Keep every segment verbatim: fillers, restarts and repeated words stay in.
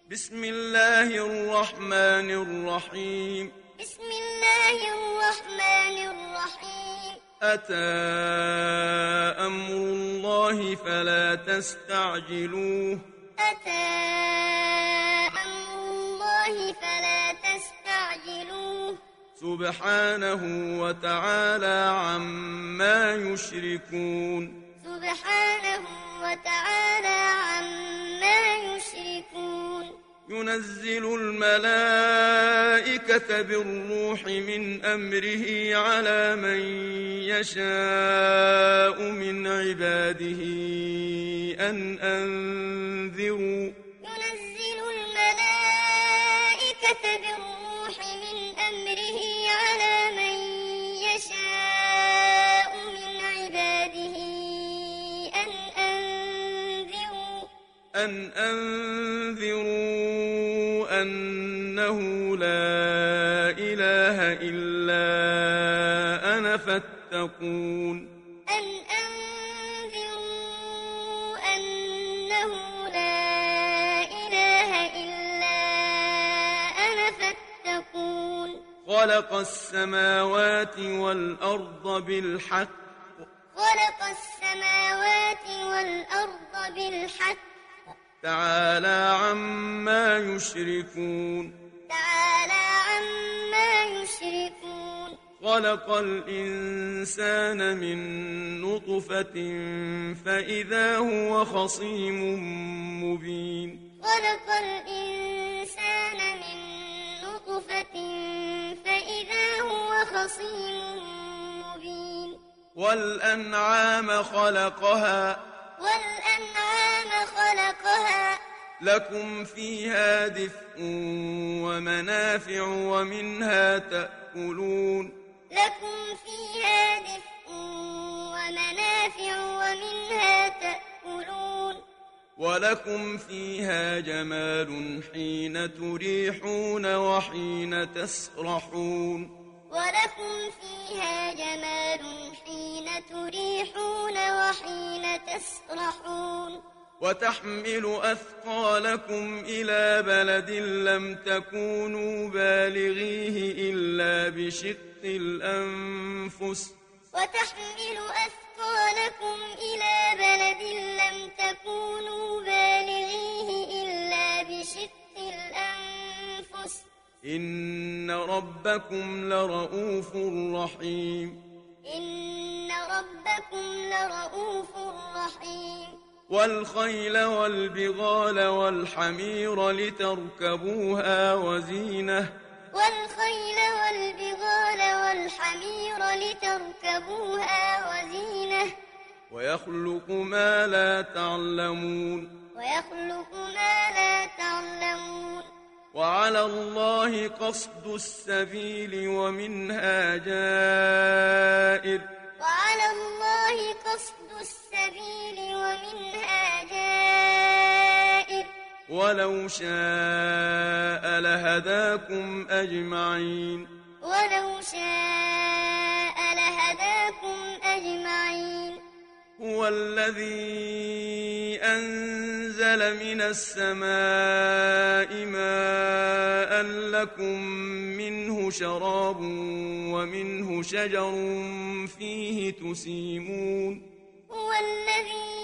بسم الله الرحمن الرحيم بسم الله الرحمن الرحيم أتى أمر الله فلا تستعجلوه أتى أمر الله فلا تستعجلوه سبحانه وتعالى عما يشركون سبحانه وتعالى عما يشركون ينزل الملائكة بالروح من أمره على من يشاء من عباده أن أنذروا ينزل الملائكة بالروح من أمره على من يشاء من عباده أن أنذروا أن أنذروا أنه لا إله إلا أنا فاتقون أن أنذروا أنه لا إله إلا أنا فاتقون خلق السماوات والأرض بالحق خلق السماوات والأرض بالحق تعالى عما يشركون تعالى عما يشركون خلق الإنسان من نطفة فإذا هو خصيم مبين خلق الإنسان من نطفة فإذا هو خصيم مبين والأنعام خلقها والأنعام خلقها لكم فيها دفء ومنافع ومنها تأكلون لكم فيها دفء ومنافع ومنها تأكلون ولكم فيها جمال حين تريحون وحين تسرحون ولكم فيها جمال حين تريحون وحين تسرحون وتحمل أثقالكم إلى بلد لم تكونوا بالغيه إلا بشق الأنفس وتحمل أثقالكم إلى بلد لم تكونوا بالغيه إلا بشق الأنفس إن ربكم لرؤوف رحيم إن ربكم لرؤوف رحيم والخيل والبغال والحمير لتركبوها وزينة والخيل والبغال والحمير لتركبوها وزينة ويخلق ما لا تعلمون ويخلق ما لا تعلمون وعلى الله قصد السبيل ومنها جائر وعلى الله قصد السبيل ومنها جائر ولو شاء لهداكم أجمعين ولو شاء لهداكم أجمعين هو الذي أنزل من السماء ماء لكم منه شراب ومنه شجر فيه تسيمون هو الذي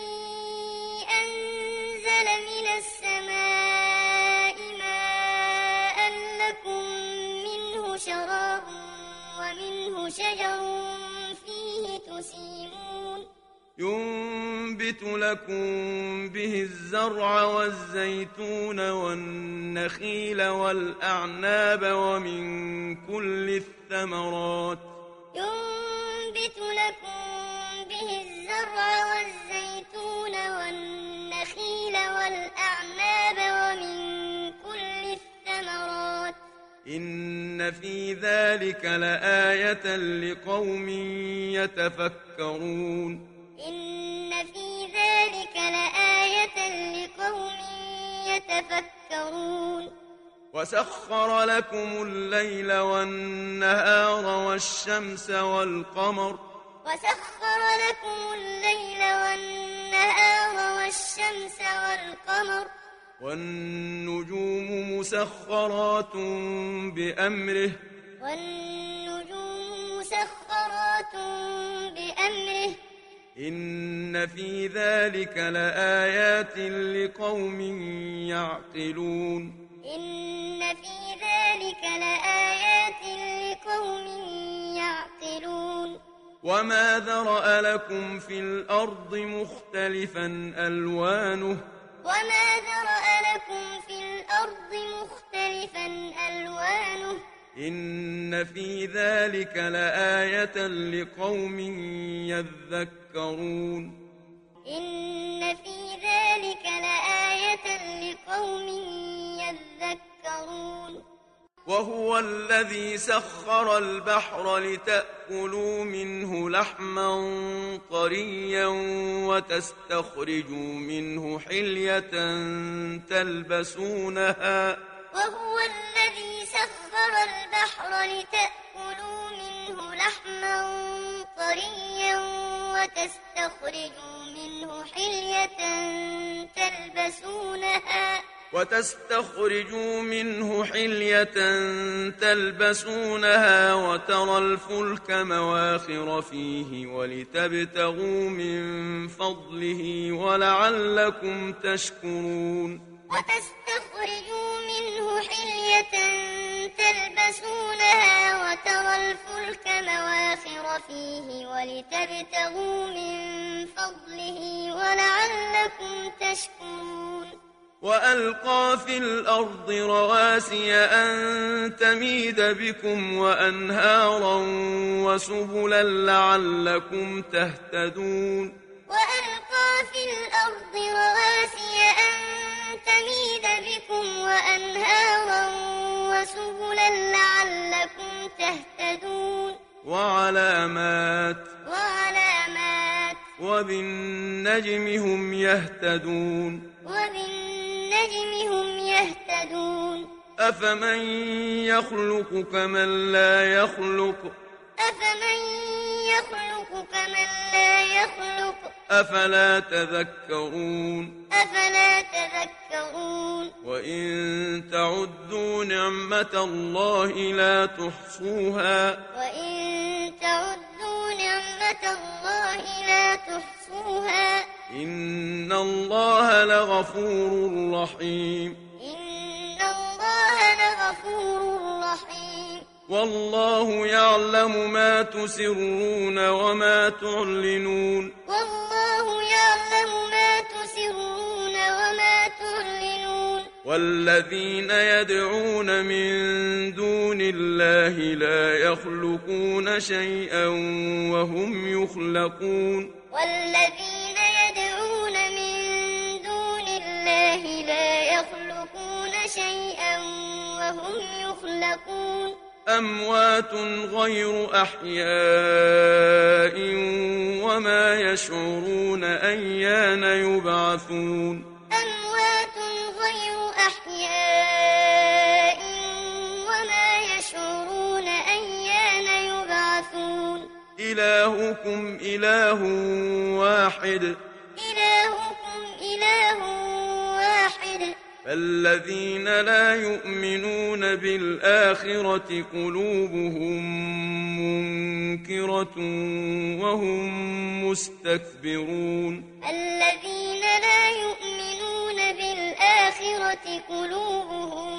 أنزل من السماء ماء لكم منه شراب ومنه شجر فيه تسيمون ينبت لكم به الزرع والزيتون والنخيل والأعناب ومن كل الثمرات ينبت لكم به الزرع والزيتون والنخيل والأعناب ومن كل الثمرات إن في ذلك لآية لقوم يتفكرون إن في ذلك لآية لقوم يتفكرون وسخر لكم الليل والنهار والشمس والقمر وسخر لكم الليل والنهار والشمس والقمر والنجوم مسخرات بأمره والنجوم مسخرات بأمره إن في ذلك لآيات لقوم يعقلون إن في ذلك لآيات لقوم يعقلون وما ذرأ لكم في الأرض مختلفا ألوانه وما ذرأ لكم في الأرض مختلفا ألوانه إن في ذلك لآية لقوم يذكرون إن في ذلك لآية لقوم يذكرون وهو الذي سخر البحر لتأكلوا منه لحما طريا وتستخرجوا منه حلية تلبسونها وهو الذي سخر البحر لتأكلوا منه لحما طريا وتستخرجوا منه حلية تلبسونها وتستخرجوا منه حلية تلبسونها وترى الفلك مواخر فيه ولتبتغوا من فضله ولعلكم تشكرون وتستخرجوا منه حلية تلبسونها وترى الفلك مواخر فيه ولتبتغوا من فضله ولعلكم تشكرون وألقى في الأرض رواسي أن تميد بكم وأنهارا وسبلا لعلكم تهتدون وألقى في الأرض رواسي أن تميد بكم وأنهارا وسبلا لعلكم تهتدون وعلامات وعلامات وبالنجم هم يهتدون وبالنجم هم يهتدون أفمن يخلق كمن لا يخلق أفمن يخلق كمن لا يخلق أفلا تذكرون أفلا تذكرون وإن تعدوا نعمة الله لا تحصوها وإن تعدوا نعمة الله لا تحصوها إن الله لغفور رحيم إن الله لغفور رحيم والله يعلم ما تسرون وما تعلنون والله يعلم ما تسرون وما تعلنون والذين يدعون من دون الله لا يخلقون شيئا وهم يخلقون والذين يدعون من دون الله لا يخلقون شيئا وهم يخلقون أموات غير أحياء وما يشعرون أيان يبعثون أموات غير أحياء وما يشعرون أيان يبعثون إلهكم إله واحد إلهكم إله واحد فالذين لا يؤمنون بالآخرة قلوبهم منكرة وهم مستكبرون الذين لا يؤمنون بالآخرة قلوبهم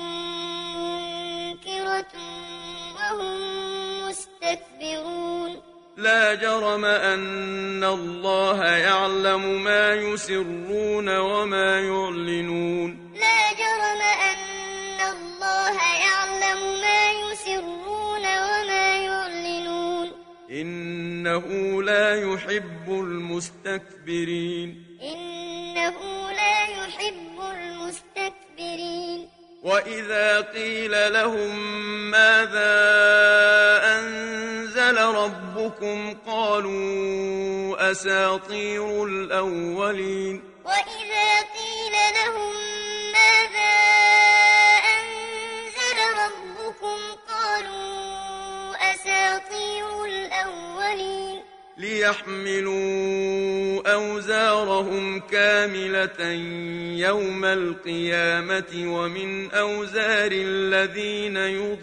منكرة وهم مستكبرون لا جرم أن الله يعلم ما يسرون وما يعلنون لا جرم أن الله يعلم ما يسرون وما يعلنون إنه لا يحب المستكبرين إنه لا يحب المستكبرين وإذا قيل لهم ماذا أنزل ربكم قالوا أساطير الأولين وإذا قيل لهم ماذا أنزل ربكم قالوا أساطير الأولين ليحملوا أوزارهم كاملة يوم القيامة ومن أوزار الذين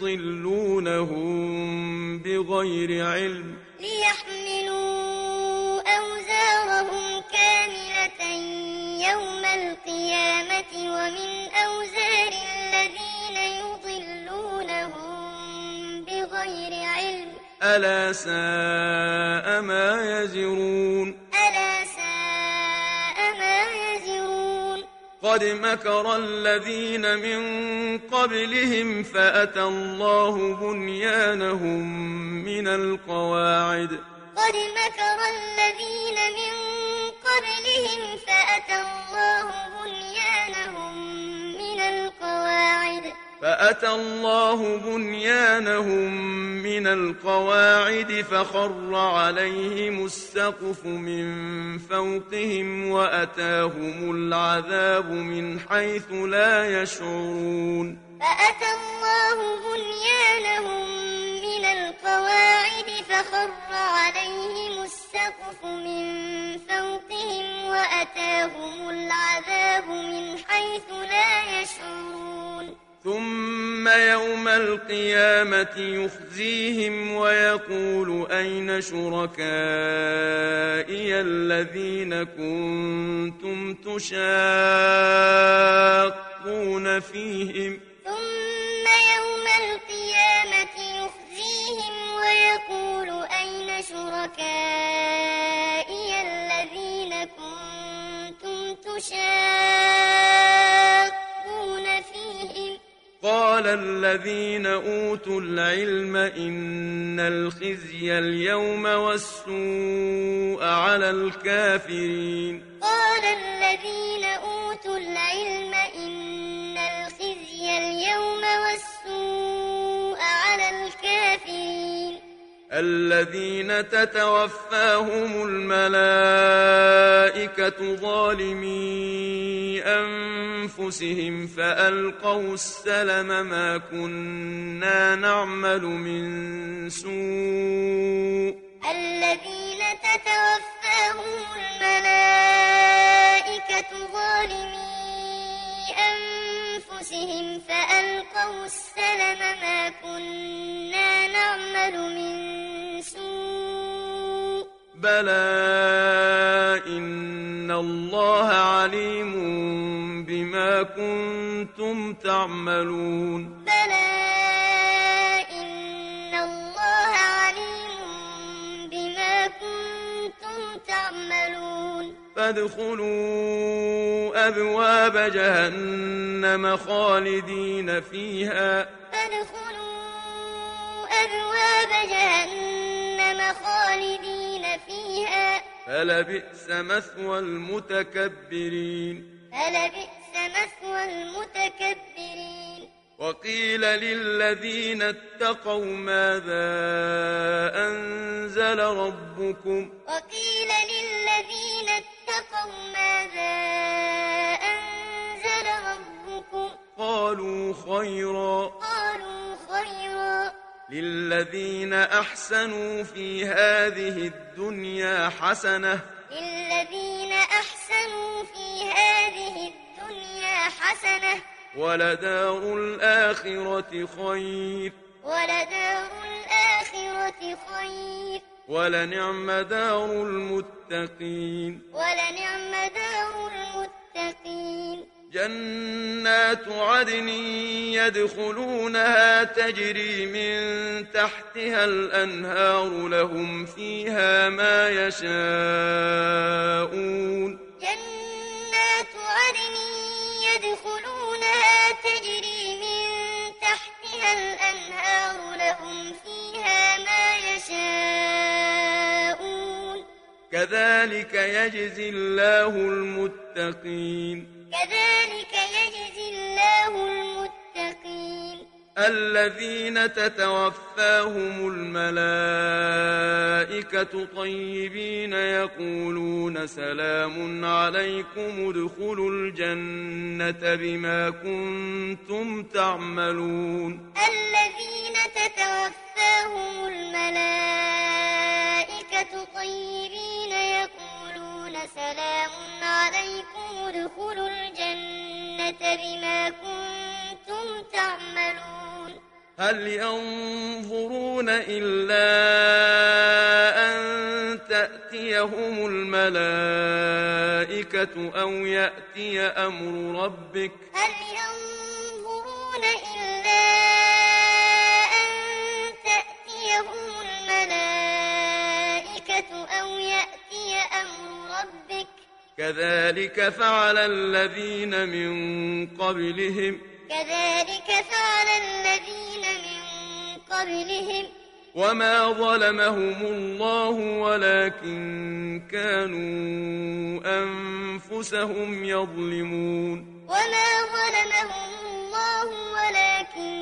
يضلونهم بغير علم ليحملوا أوزارهم كاملة يوم القيامة ومن أوزار الذين يضلونهم بغير علم ألا ساء ما يزرون ألا ساء ما يزرون قد مكر الذين من قبلهم فأتى الله بنيانهم من القواعد قد مكر الذين من قبلهم فأتى الله بنيانهم من القواعد فأتى الله بنيانهم من القواعد فخر عليهم السقف من فوقهم وأتاهم العذاب من حيث لا يشعرون فأتى الله بنيانهم من القواعد فخر عليهم السقف من فوقهم وأتاهم العذاب من حيث لا يشعرون ثم يوم القيامة يخزيهم ويقول أين شركائي الذين كنتم تشاقون فيهم ثم يوم القيامة يخزيهم ويقول أين شركائي الذين كنتم تشاقون فيهم قال الذين أوتوا العلم إن الخزي اليوم والسوء على الكافرين قال الذين أوتوا العلم إن الخزي اليوم والسوء على الكافرين الذين تتوفاهم الملائكة ظالمي أنفسهم فألقوا السلم ما كنا نعمل من سوء الذين تتوفاهم الملائكة ظالمي أنفسهم فألقوا السلم ما كنا نعمل من سوء بلى إن الله عليم بما كنتم تعملون بلى إن الله عليم بما كنتم تعملون فادخلوا أبواب جهنم خالدين فيها فادخلوا أبواب جهنم خالدين فيها فلبئس مثوى المتكبرين فلبئس مثوى المتكبرين وقيل للذين اتقوا ماذا أنزل ربكم وقيل للذين اتقوا ماذا أنزل ربكم قالوا خيرا قالوا خيرا للذين أحسنوا في هذه الدنيا حسنة للذين أحسنوا في هذه الدنيا حسنة ولدار الآخرة خير ولدار الآخرة خير ولنعم دار المتقين ولنعم دار المتقين جنات عدن يدخلونها تجري من تحتها الأنهار لهم فيها ما يشاءون جنات عدن يدخلونها تجري من تحتها الأنهار لهم فيها ما يشاءون كذلك يجزي الله المتقين كذلك يجزي الله المتقين الذين تتوفاهم الملائكة طيبين يقولون سلام عليكم ادخلوا الجنة بما كنتم تعملون الذين تتوفاهم الملائكة طيبين يقولون سلام سلام عليكم ادخلوا الجنة بما كنتم تعملون هل ينظرون إلا أن تأتيهم الملائكة أو يأتي أمر ربك هل ينظرون إلا أن تأتيهم الملائكة أو يأتي أمر ربك كذلك فعل الذين من قبلهم كذلك فعل الذين من قبلهم وما ظلمهم الله ولكن كانوا أنفسهم يظلمون وما ظلمهم الله ولكن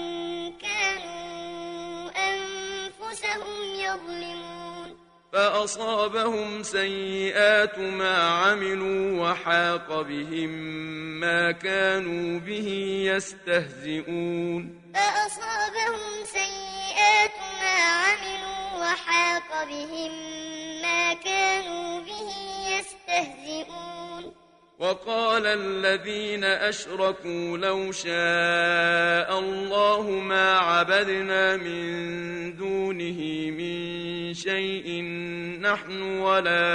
كانوا أنفسهم يظلمون فأصابهم سيئات ما عملوا وحاق بهم ما كانوا به يستهزئون فأصابهم سيئات ما عملوا وحاق بهم ما كانوا به يستهزئون وقال الذين أشركوا لو شاء الله ما عبدنا من دونه من شيء نحن ولا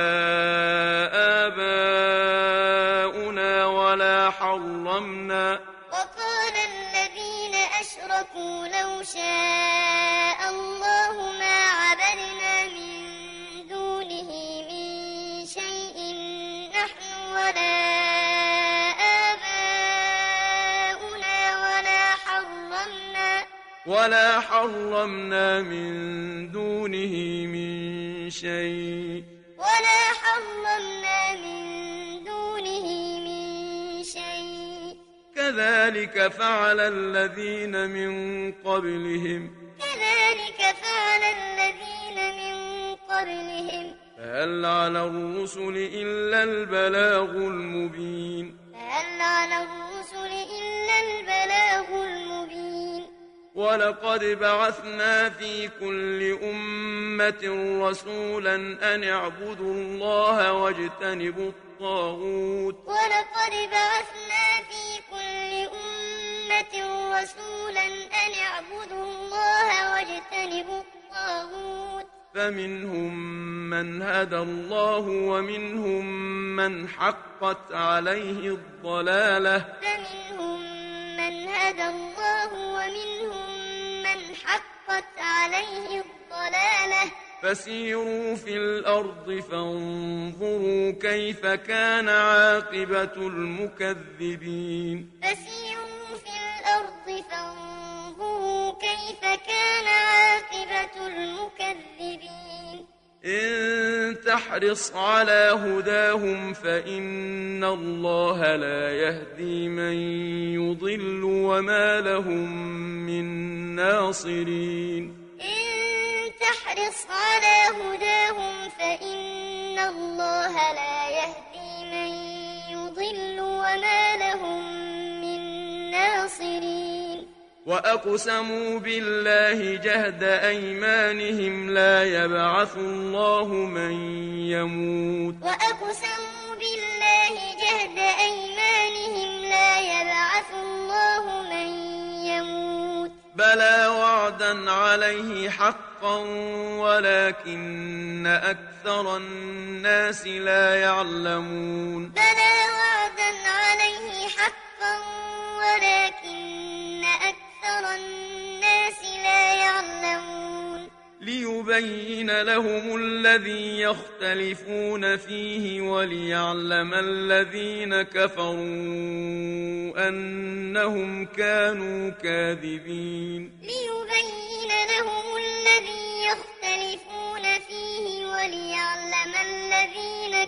آباؤنا ولا حرمنا وقال الذين أشركوا لو شاء الله ما عبدنا من دونه من شيء نحن ولا آباؤنا ولا حرمنا ولا حرمنا من دونه من شيء ولا حرمنا من دونه من شيء كذلك فعل الذين من قبلهم كذلك فعل الذين من قبلهم فهل على الرسل إلا البلاغ المبين فهل على الرسل إلا البلاغ المبين ولقد بعثنا في كل أمة رسولا أن اعبدوا الله واجتنبوا الطاغوت ولقد بعثنا في كل أمة رسولا أن اعبدوا الله واجتنبوا الطاغوت فمنهم من هدى الله ومنهم من حقت عليه الضلالة فمنهم من هدى الله ومنهم من حقت عليه الضلالة فسيروا في الأرض فانظروا كيف كان عاقبة المكذبين فسيروا في الأرض فانظروا كيف كان عاقبة المكذبين إن تحرص على هداهم فإن الله لا يهدي من يضل وما لهم من ناصرين إن تحرص على هداهم فإن الله لا يهدي من يضل وما لهم من ناصرين وأقسموا بالله جهد أيمانهم لا يبعث الله من يموت وأقسموا بالله جهد أيمانهم لا يبعث الله من يموت بلى وعدا عليه حقا ولكن أكثر الناس لا يعلمون بلى وعدا عليه حقا ولكن أكثر الناس لا يعلمون ليبين لهم الذي يختلفون فيه وليعلم الذين كفروا أنهم كانوا كاذبين ليبين لهم الذي يختلفون فيه وليعلم الذين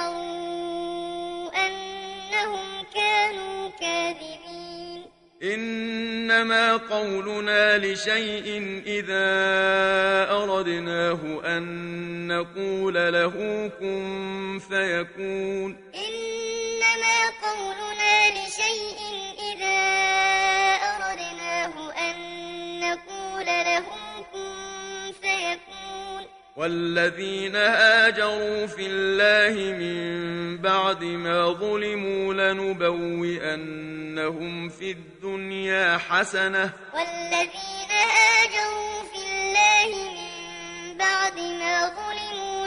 كفروا أنهم كانوا كاذبين إنما قولنا لشيء إذا أردناه أن نقول له كن فيكون إنما قولنا لشيء إذا أردناه أن نقول له كن فيكون والذين هاجروا في الله من بعد ما ظلموا لنبوئنهم في الدنيا حسنة والذين هاجروا في الله من بعد ما ظلموا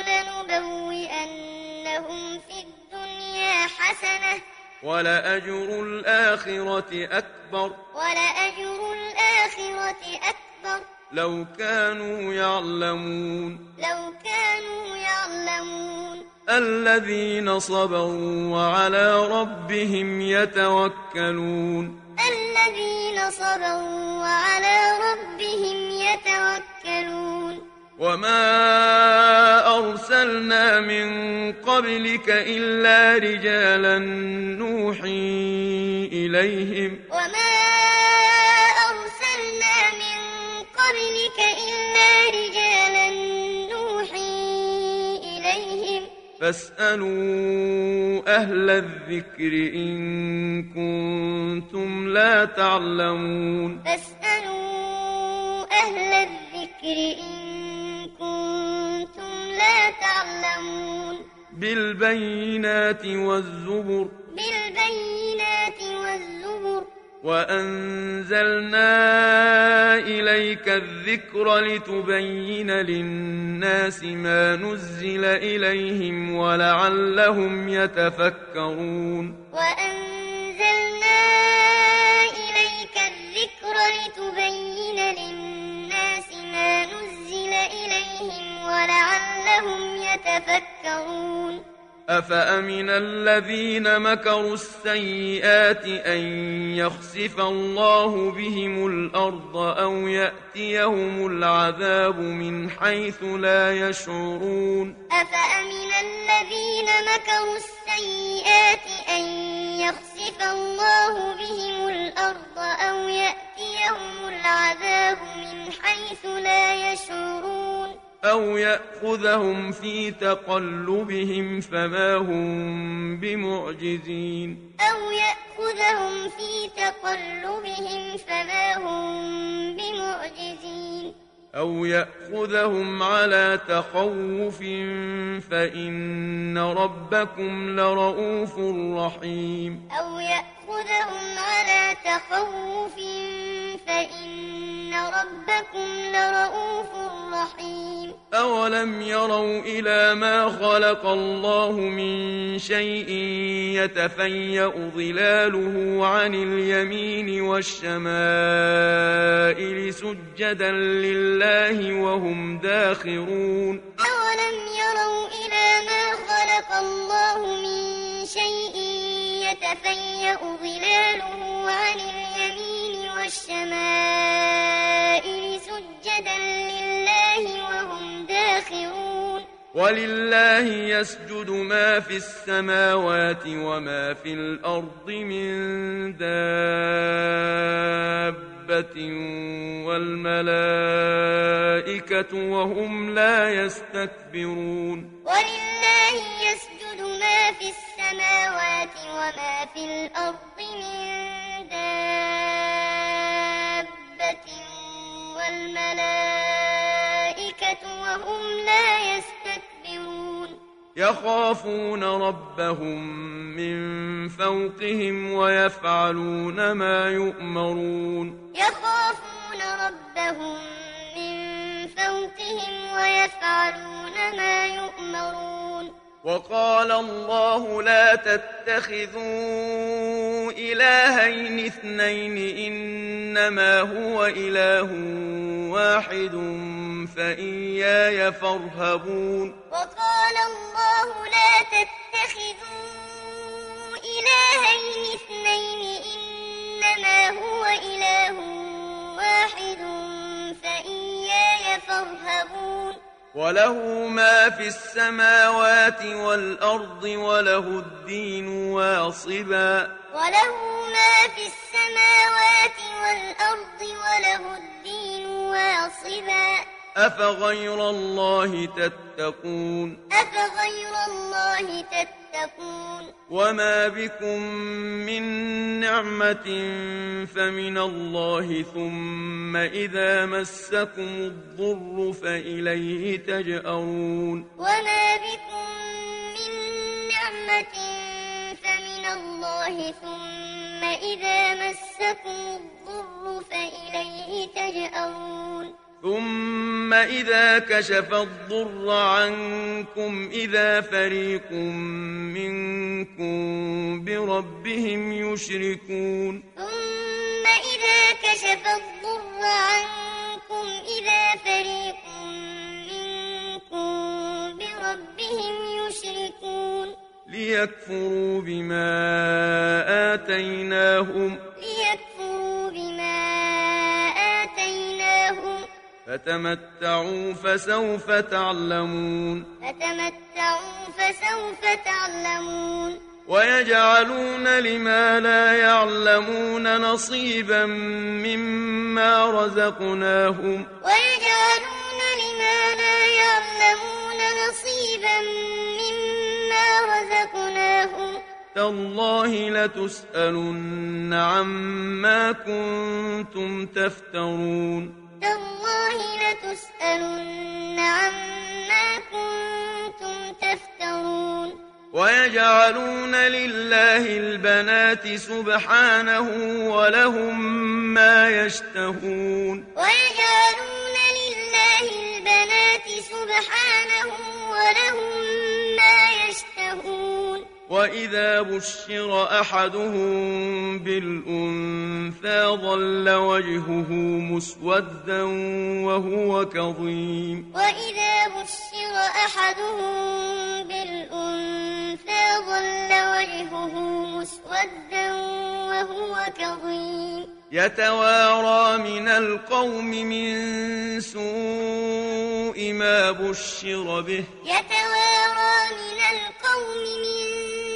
لنبوئنهم في الدنيا حسنة ولأجر الآخرة أكبر ولأجر الآخرة أكبر لو كانوا يعلمون لو كانوا يعلمون الذين صبروا وعلى ربهم يتوكلون الذين صبروا وعلى ربهم يتوكلون وما أرسلنا من قبلك إلا رجالا نوحي إليهم وما أرسلنا من قبلك إلا رجالا نوحي إليهم فاسألوا أهل الذكر إن كنتم لا تعلمون فاسألوا أهل الذكر إن كنتم لا تعلمون بالبينات والزبر بالبينات والزبر وأنزلنا إليك الذكر لتبين للناس ما نزل إليهم ولعلهم يتفكرون وأنزلنا إليك الذكر لتبين للناس ما نزل إليهم ولعلهم يتفكرون أفأمن الذين مكروا السيئات أن يخسف الله بهم الأرض أو يأتيهم العذاب من حيث لا يشعرون أفأمن الذين مكروا السيئات أن يخسف الله بهم الأرض أو يأتيهم العذاب من حيث لا يشعرون أو يأخذهم في تقلبهم فما هم بمعجزين أو يأخذهم في تقلبهم فما هم بمعجزين أو يأخذهم على تخوف فإن ربكم لرؤوف رحيم أو يأخذهم على تخوف فإن ربكم لرؤوف رحيم أولم يروا إلى ما خلق الله من شيء يتفيأ ظلاله عن اليمين والشمائل سجدا لله وهم داخرون أولم يروا إلى ما خلق الله من شيء يتفيأ ظلاله عن اليمين والشمائل سجدا لله وهم داخرون ولله يسجد ما في السماوات وما في الأرض من دابة والملائكة وهم لا يستكبرون ولله يسجد ما في السماوات وما في الأرض من دابة والملائكة وهم لا يستكبرون يخافون ربهم من فوقهم ويفعلون ما يؤمرون يخافون ربهم من فوقهم ويفعلون ما يؤمرون وقال الله لا تتخذوا إلهين اثنين إنما هو إله واحد فإياي فارهبون وقال الله لا تتخذوا إلهين اثنين إنما هو إله واحد فإياي فارهبون وله ما في السماوات والأرض وله الدين واصبا وله ما في السماوات والأرض وله الدين واصبا أفغير الله تتقون أفغير الله تتقون يتقون وما بكم من نعمة فمن الله ثم إذا مسكم الضر فإليه تجأرون وما بكم من نعمة فمن الله ثم إذا مسكم الضر فإليه تجأرون ثم إذا كشف الضر عنكم إذا فريق منكم بربهم يشركون ثم إذا كشف الضر عنكم إذا فريق منكم بربهم يشركون ليكفروا بما آتيناهم ليكفروا بما آتيناهم فتمتعوا فسوف تعلمون فتمتعوا فسوف تعلمون ويجعلون لما لا يعلمون نصيبا مما رزقناهم ويجعلون لما لا يعلمون نصيبا مما رزقناهم تالله لتسألن عما كنتم تفترون تالله لتسألن عما كنتم تفترون ويجعلون لله البنات سبحانه ولهم ما يشتهون ويجعلون لله البنات سبحانه ولهم ما يشتهون وإذا بشر أحدهم بالأنثى ظل وجهه مسودا وهو كظيم وإذا بشر أحدهم بالأنثى ظل وجهه مسودا وهو كظيم يتوارى من القوم من سوء ما بشر به يتوارى من القوم من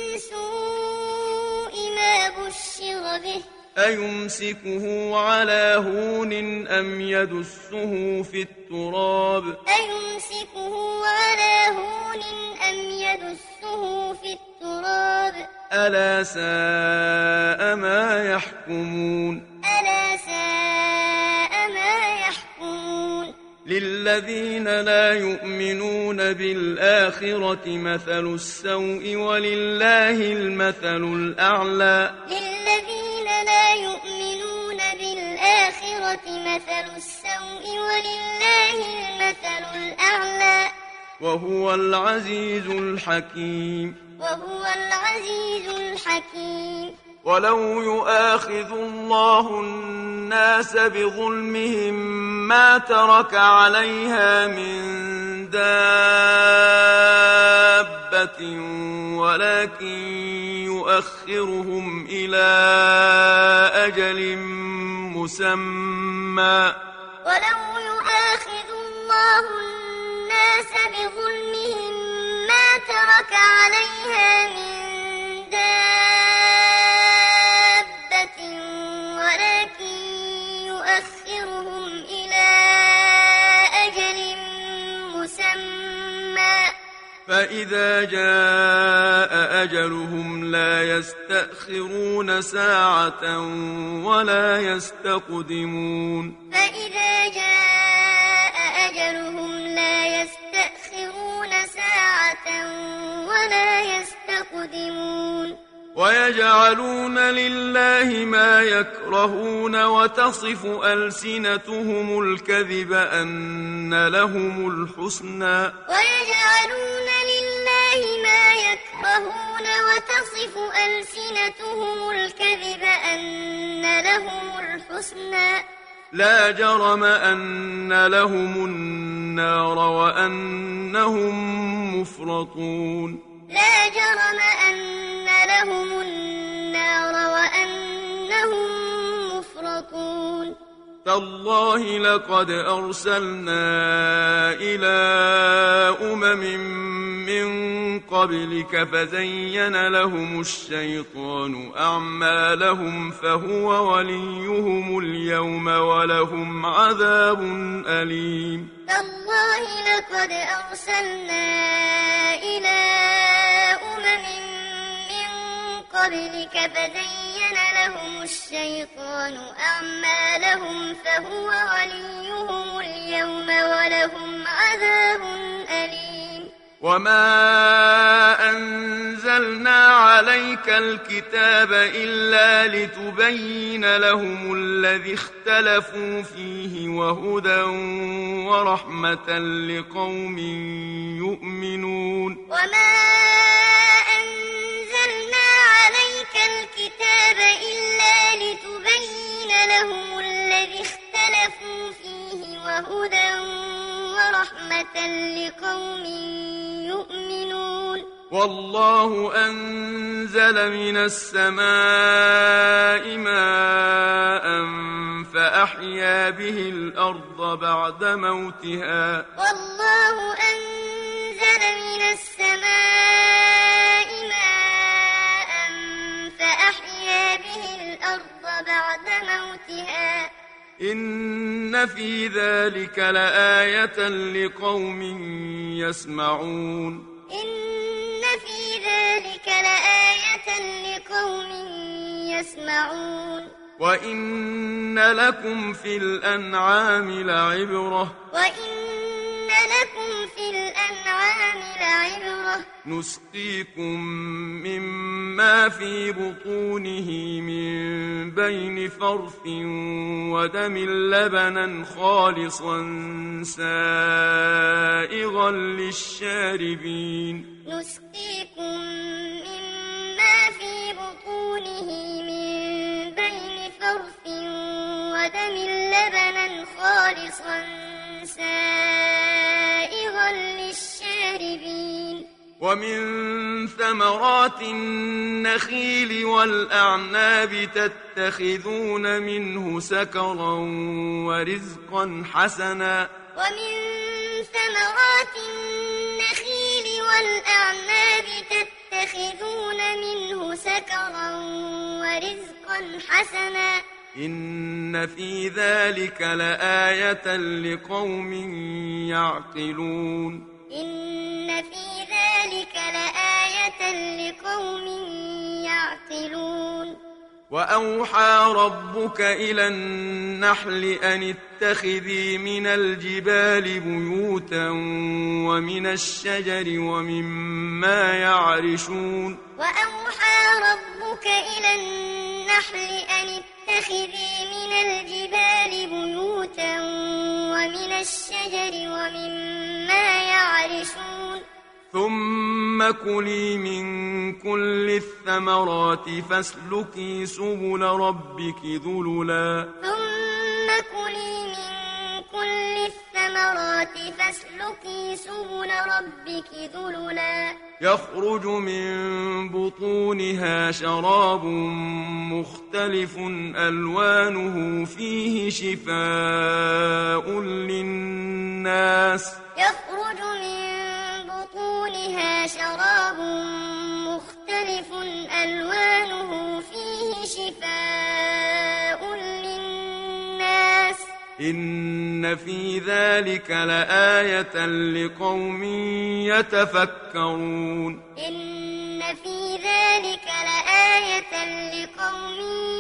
سوء ما بشر به أيمسكه على هون أم يدسه في التراب أيمسكه على هون أم يدسه في التراب ألا ساء ما يحكمون ألا ساء ما يحكمون للذين لا يؤمنون بالآخرة مثل السوء ولله المثل الأعلى للذين لا يؤمنون بالآخرة مثل السوء ولله المثل الأعلى وهو العزيز الحكيم وهو العزيز الحكيم ولو يؤاخذ الله الناس بظلمهم ما ترك عليها من دابة ولكن يؤخرهم إلى أجل مسمى ولو يؤاخذ الله الناس بظلمهم ما ترك عليها من دابة ولكن يؤخرهم إلى أجل مسمى فإذا جاء أجلهم لا يستأخرون ساعة ولا يستقدمون فإذا جاء أجلهم لا يستأخرون ساعة ولا يستقدمون ويجعلون لله ما يكرهون وتصف ألسنتهم الكذب أن لهم الحسنى ويجعلون لله ما يكرهون وتصف ألسنتهم الكذب أن لهم الحسنى لا جرم أن لهم النار وأنهم مفرطون لا جرم أن لهم النار وأنهم مفرطون تالله لقد أرسلنا إلى أمم من قبلك فزين لهم الشيطان أعمالهم فهو وليهم اليوم ولهم عذاب أليم تالله لقد أرسلنا إلى أمم قبلك فزين لهم الشيطان أعمالهم فهو وليهم اليوم ولهم عذاب أليم وما أنزلنا عليك الكتاب إلا لتبين لهم الذي اختلفوا فيه وهدى ورحمة لقوم يؤمنون وما أنزلنا عليك الكتاب إلا لتبين لهم الذي اختلفوا فيه وهدى ورحمة لقوم يؤمنون والله أنزل من السماء ماء فأحيا به الأرض بعد موتها والله أنزل من السماء ماء فأحيا به الأرض بعد موتها إن في ذلك لآية لقوم يسمعون إن في ذلك لآية لقوم يسمعون وإن لكم في الأنعام لعبرة وإن لكم في الأنعام لعبرة نسقيكم مما في بطونه من بين فرث ودم لبنا خالصا سائغا للشاربين نسقيكم مما في بطونه من بين فرث ودم لبنا خالصا سائغا للشاربين ومن ثمرات النخيل والأعناب تتخذون منه سكرا ورزقا حسنا ومن ثمرات النخيل والأعناب تتخذون منه سكرا ورزقا حسنا إن في ذلك لآية لقوم يعقلون إن في ذلك لآية لقوم يعقلون وأوحى ربك إلى النحل أن اتخذي من الجبال بيوتا ومن الشجر ومما يعرشون وأوحى ربك إلى النحل أن اتخذي من الجبال بيوتا ومن الشجر ومما يعرشون ثم كلي من كل الثمرات فاسلكي سبل ربك ذللا ثم كلي من كل الثمرات فاسلكي سبل ربك ذللا يخرج من بطونها شراب مختلف ألوانه فيه شفاء للناس يخرج من بطونها شراب مختلف ألوانه فيه شفاء للناس إن في ذلك لآية لقوم يتفكرون إن في ذلك لآية لقوم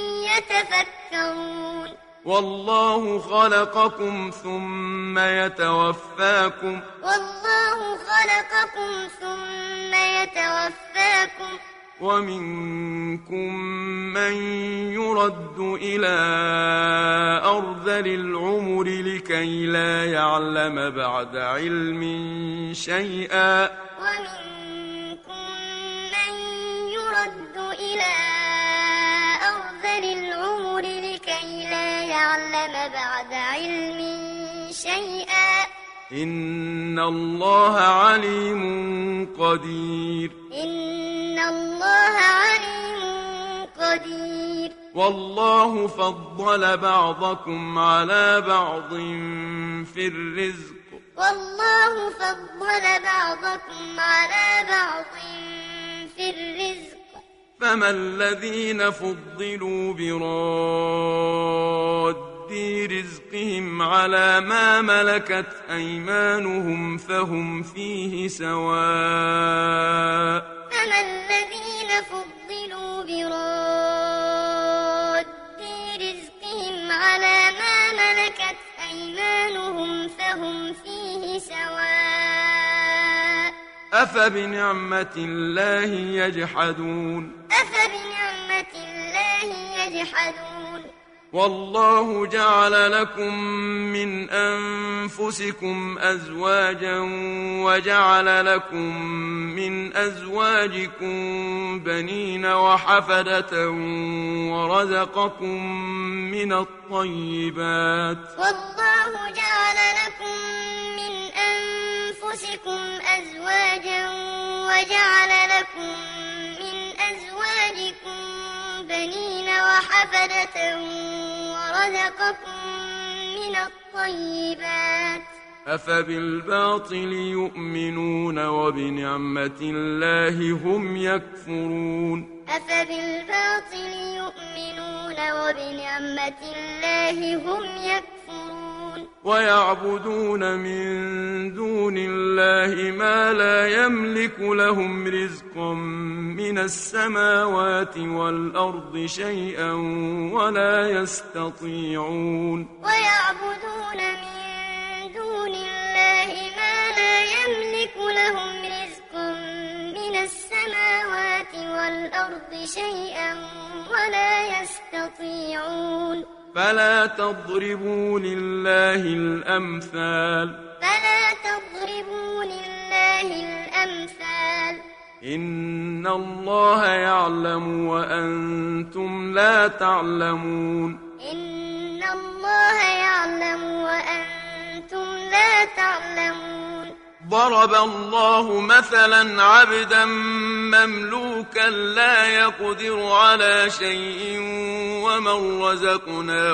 يتفكرون والله خلقكم ثم يتوفاكم والله خلقكم ثم يتوفاكم ومنكم من يرد إلى أرذل العمر لكي لا يعلم بعد علم شيئا ومنكم من يرد إلى أرذل العمر لكي لا يعلم بعد علم شيئا إن الله عليم قدير إن الله عليم قدير والله فضل بعضكم على بعض في الرزق والله فضل بعضكم على بعض في الرزق فما الذين فضلوا براد رزقهم على ما ملكت أيمانهم فهم فيه سواء فما الذين فضلوا برادي رزقهم على ما ملكت أيمانهم فهم فيه سواء أفبنعمة الله يجحدون أفبنعمة الله يجحدون والله جعل لكم من أنفسكم أزواجا وجعل لكم من أزواجكم بنين وحفدة ورزقكم من الطيبات والله جعل لكم من أنفسكم أزواجا وجعل لكم من أزواجكم بنين وحفدة ورزقكم من الطيبات أفبالباطل يؤمنون وبنعمة الله هم يكفرون أفبالباطل يؤمنون وبنعمة الله هم يكفرون ويعبدون من دون الله ما لا يملك لهم رزقا من السماوات والأرض شيئا ولا يستطيعون ويعبدون من دون الله ما لا يملك لهم رزقا من السماوات والأرض شيئا ولا يستطيعون فلا تضربوا لله الأمثال فلا تضربوا لله الأمثال إن الله يعلم وأنتم لا تعلمون إن الله يعلم وأنتم لا تعلمون ضرب الله مثلا عبدا مملوكا لا يقدر على شيء ومن رزقناه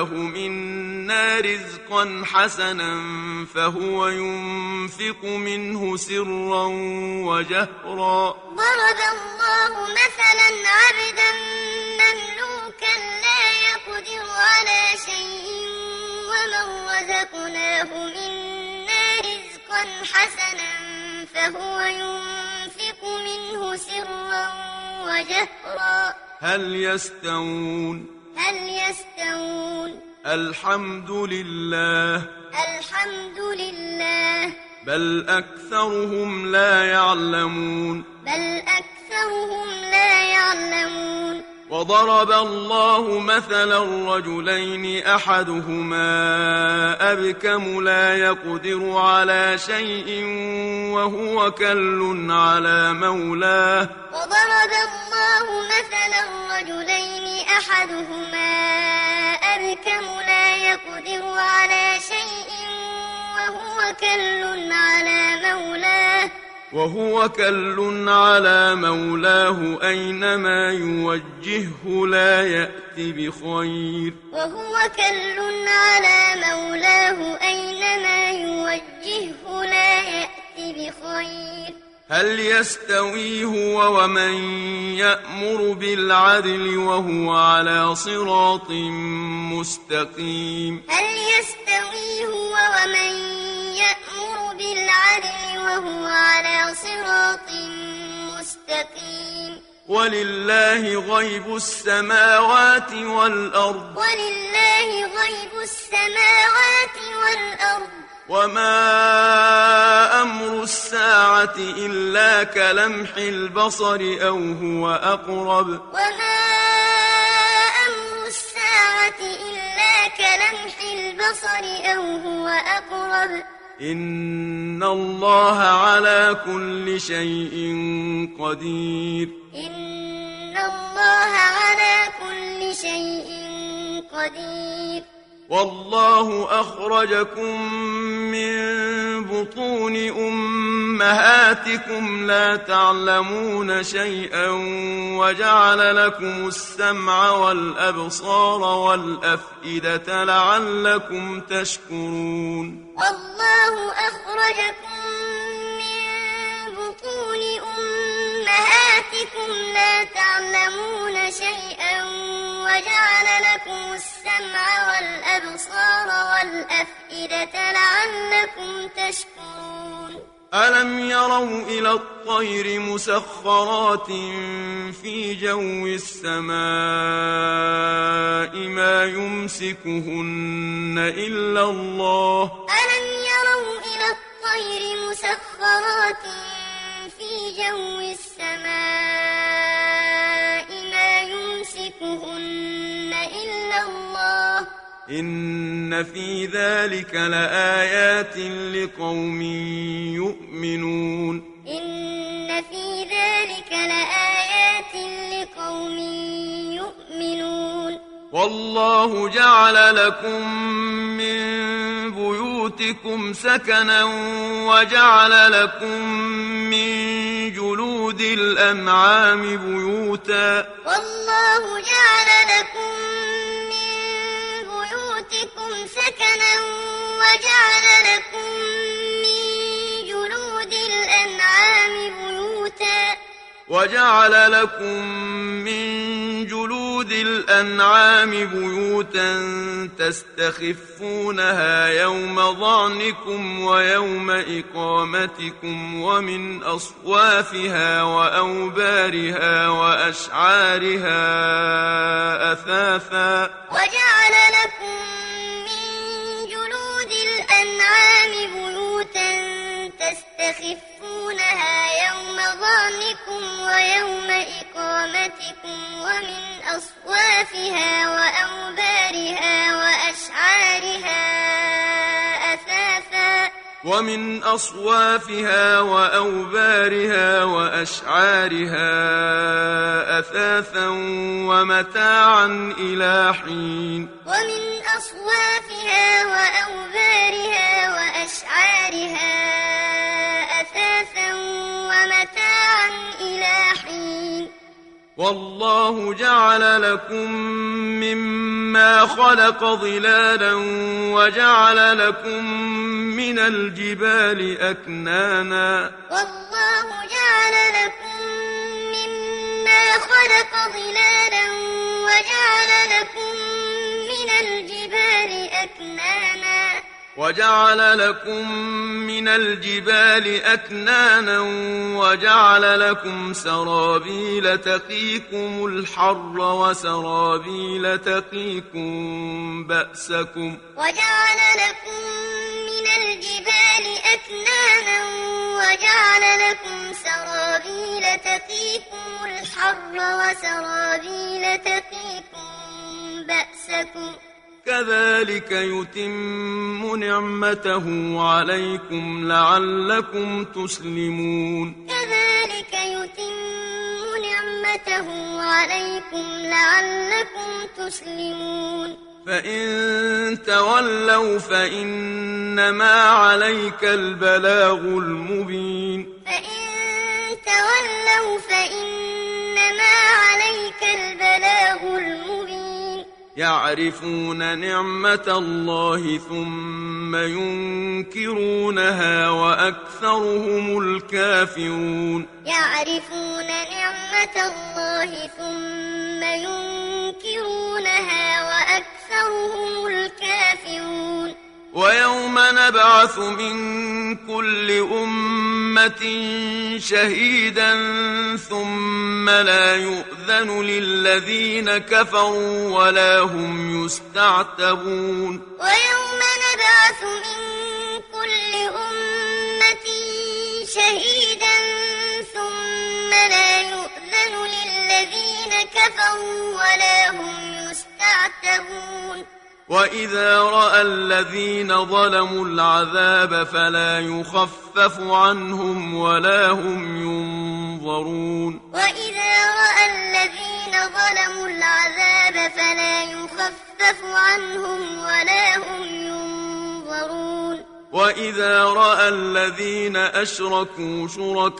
منا رزقا حسنا فهو ينفق منه سرا وجهرا ضرب الله مثلا عبدا مملوكا لا يقدر على شيء ومن رزقناه منا رزقا حسنا فهو ينفق منه سرا وجهرا هل يستوون هل يستوون الحمد لله الحمد لله بل أكثرهم لا يعلمون بل أكثرهم لا يعلمون وضرب الله مثلا رجلين أحدهما أبكم لا يقدر على شيء وهو كل على مولاه وضرب الله مثلا رجلين أحدهما أبكم لا يقدر على شيء وهو كل على مولاه وهو كل على مولاه أينما يوجهه لا يأت بخير وهو كل على مولاه أينما يوجهه لا يأت بخير هل يستوي هو ومن يأمر بالعدل وهو على صراط مستقيم هل يستوي هو ومن يأمر بالعدل وهو على صراط مستقيم ولله غيب السماوات والأرض ولله غيب السماوات والأرض وما أمر الساعة إلا كلمح البصر أو هو أقرب وما أمر الساعة إلا كلمح البصر أو هو أقرب إن الله على كل شيء قدير إن الله على كل شيء قدير والله أخرجكم من بطون أمهاتكم لا تعلمون شيئا وجعل لكم السمع والأبصار والأفئدة لعلكم تشكرون والله أخرجكم من بطون أمهاتكم لا تعلمون شيئا وجعل لكم السمع والأبصار والأفئدة لعلكم تشكرون ألم يروا إلى الطير مسخرات في جو السماء ما يمسكهن إلا الله ألم يروا إلى الطير مسخرات في جو السماء ما يمسكهن إلا الله إن في ذلك لآيات لقوم يؤمنون إن في ذلك لآيات لقوم يؤمنون والله جعل لكم من بيوتكم سكنا وجعل لكم من جلود الأنعام بيوتا والله جعل لكم من بيوتكم سكنا وجعل لكم من جلود الأنعام بيوتا وجعل لكم من جلود الأنعام بيوتا تستخفونها يوم ظعنكم ويوم إقامتكم ومن أصوافها وأوبارها وأشعارها أثاثا وجعل لكم من جلود الأنعام بيوتا تستخفونها يوم ظعنكم ويوم إقامتكم ومن أصوافها وأوبارها وأشعارها أثاثا ومن أصوافها وأوبارها وأشعارها أثاثا ومتاعا إلى حين ومن أصوافها وأوبارها وأشعارها أثاثا ومتاعا إلى حين والله جعل لكم مما خلق ظلالا وجعل لكم من الجبال أكنانا والله جعل لكم مما خلق ظلالا وجعل لكم من الجبال أكنانا وجعل لكم من الجبال أكنانا وجعل لكم سرابيل تقيكم الحر وسرابيل تقيكم بأسكم وجعل لكم من الجبال أكنانا وجعل لكم سرابيل تقيكم الحر وسرابيل تقيكم بأسكم كذلك يتم نعمته عليكم لعلكم تسلمون كذلك يتم نعمته عليكم لعلكم تسلمون فإن تولوا فإنما عليك البلاغ المبين فإن تولوا فإنما عليك البلاغ المبين يعرفون نعمة الله ثم ينكرونها وأكثرهم الكافرون يعرفون نعمة الله ثم ينكرونها وأكثرهم الكافرون ويوم نبعث من كل أمة شهيدا ثم لا يؤذن للذين كفروا ولا هم يستعتبون ويوم نبعث من كل أمة شهيدا ثم لا يؤذن للذين كفروا ولا هم يستعتبون وإذا رأى الذين ظلموا العذاب فلا يخفف عنهم ولا هم ينظرون وإذا رأى الذين ظلموا العذاب فلا يخفف عنهم ولا هم ينظرون وإذا رأى الذين أشركوا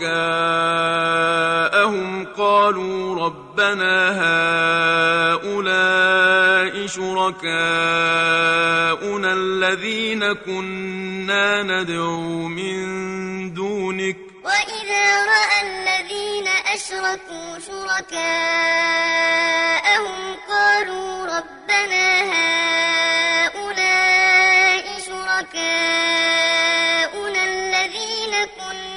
شركاءهم قالوا ربنا هؤلاء شركاؤنا الذين كنا ندعو من دونك وإذا رأى الذين أشركوا شركاءهم قالوا ربنا هؤلاء شركاؤنا الذين كنا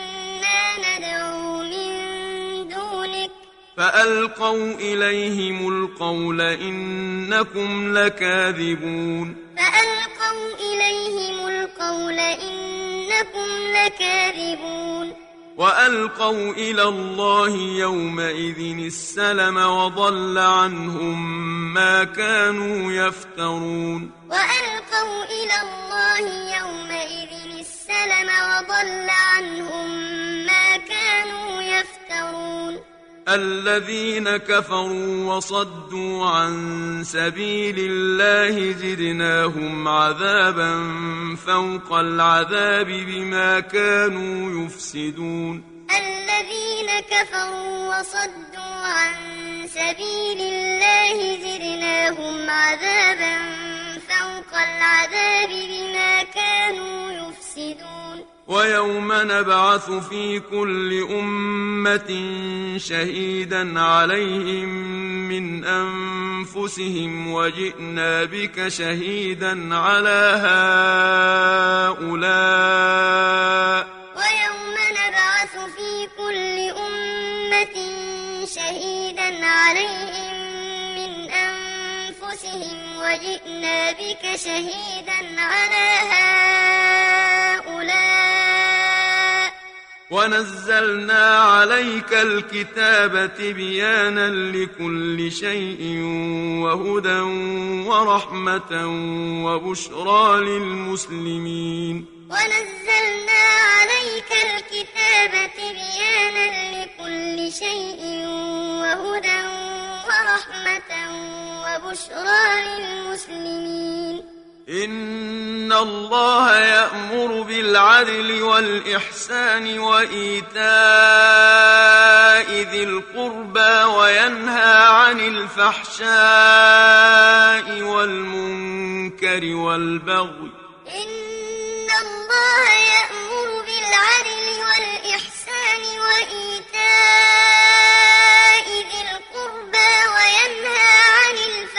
فألقوا إليهم القول إنكم لكاذبون فألقوا إليهم القول إنكم لكاذبون وألقوا إلى الله يومئذ السلم وضل عنهم ما كانوا يفترون وألقوا إلى الله يومئذ السلم وضل عنهم ما كانوا يفترون الذين كفروا وصدوا عن سبيل الله زدناهم عذابا فوق العذاب بما كانوا يفسدون الذين كفروا وصدوا عن سبيل الله زدناهم عذابا فوق العذاب بما كانوا يفسدون ويوم نبعث في كل أمة شهيدا عليهم من أنفسهم وجئنا بك شهيدا على هؤلاء ويوم نبعث في كل أمة شهيدا عليهم من أنفسهم وجئنا بك شهيدا على هؤلاء ونزلنا عليك الكتاب تبيانا لكل شيء وهدى ورحمة وبشرى للمسلمين ونزلنا عليك الكتاب تبيانا لكل شيء وهدى ورحمة وبشرى للمسلمين إن الله يأمر بالعدل والإحسان وإيتاء ذي القربى وينهى عن الفحشاء والمنكر والبغي إن الله يأمر بالعدل والإحسان وإيتاء ذي القربى وينهى عن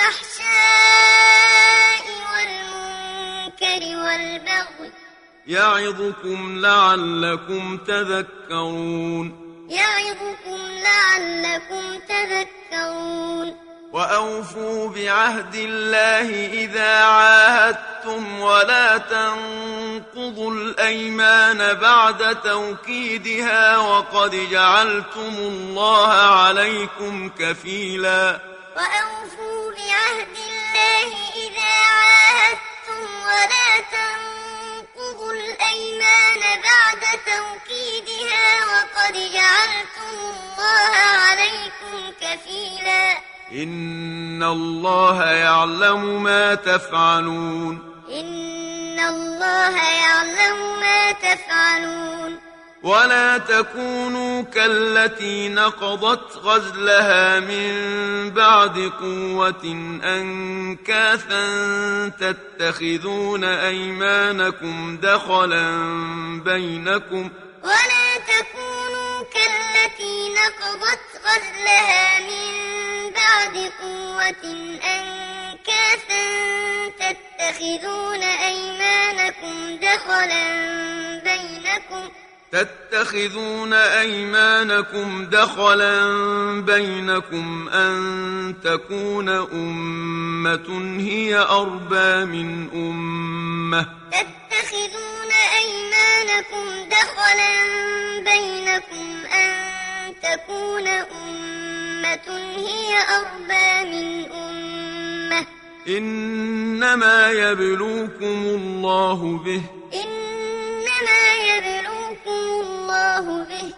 الفحشاء والمنكر والبغي يعظكم لعلكم تذكرون يعظكم لعلكم تذكرون وأوفوا بعهد الله إذا عاهدتم ولا تنقضوا الأيمان بعد توكيدها وقد جعلتم الله عليكم كفيلا وأوفوا بعهد الله إذا عاهدتم ولا تنقضوا الأيمان بعد توكيدها وقد جعلتم الله عليكم كفيلا إن الله يعلم ما تفعلون إن الله يعلم ما تفعلون ولا تكونوا كالتي نقضت غزلها من بعد قوة أنكاثا تتخذون أيمانكم دخلا بينكم ولا تكونوا كالتي نقضت غزلها من بعد قوة أنكاثا تتخذون أيمانكم دخلا بينكم تتخذون أيمانكم دخلا بينكم أن تكون أمة هي أربى من أمة تتخذون أيمانكم دخلا بينكم أن تكون أمة هي أربى من أمة إنما يبلوكم الله به إنما يبلوكم الله به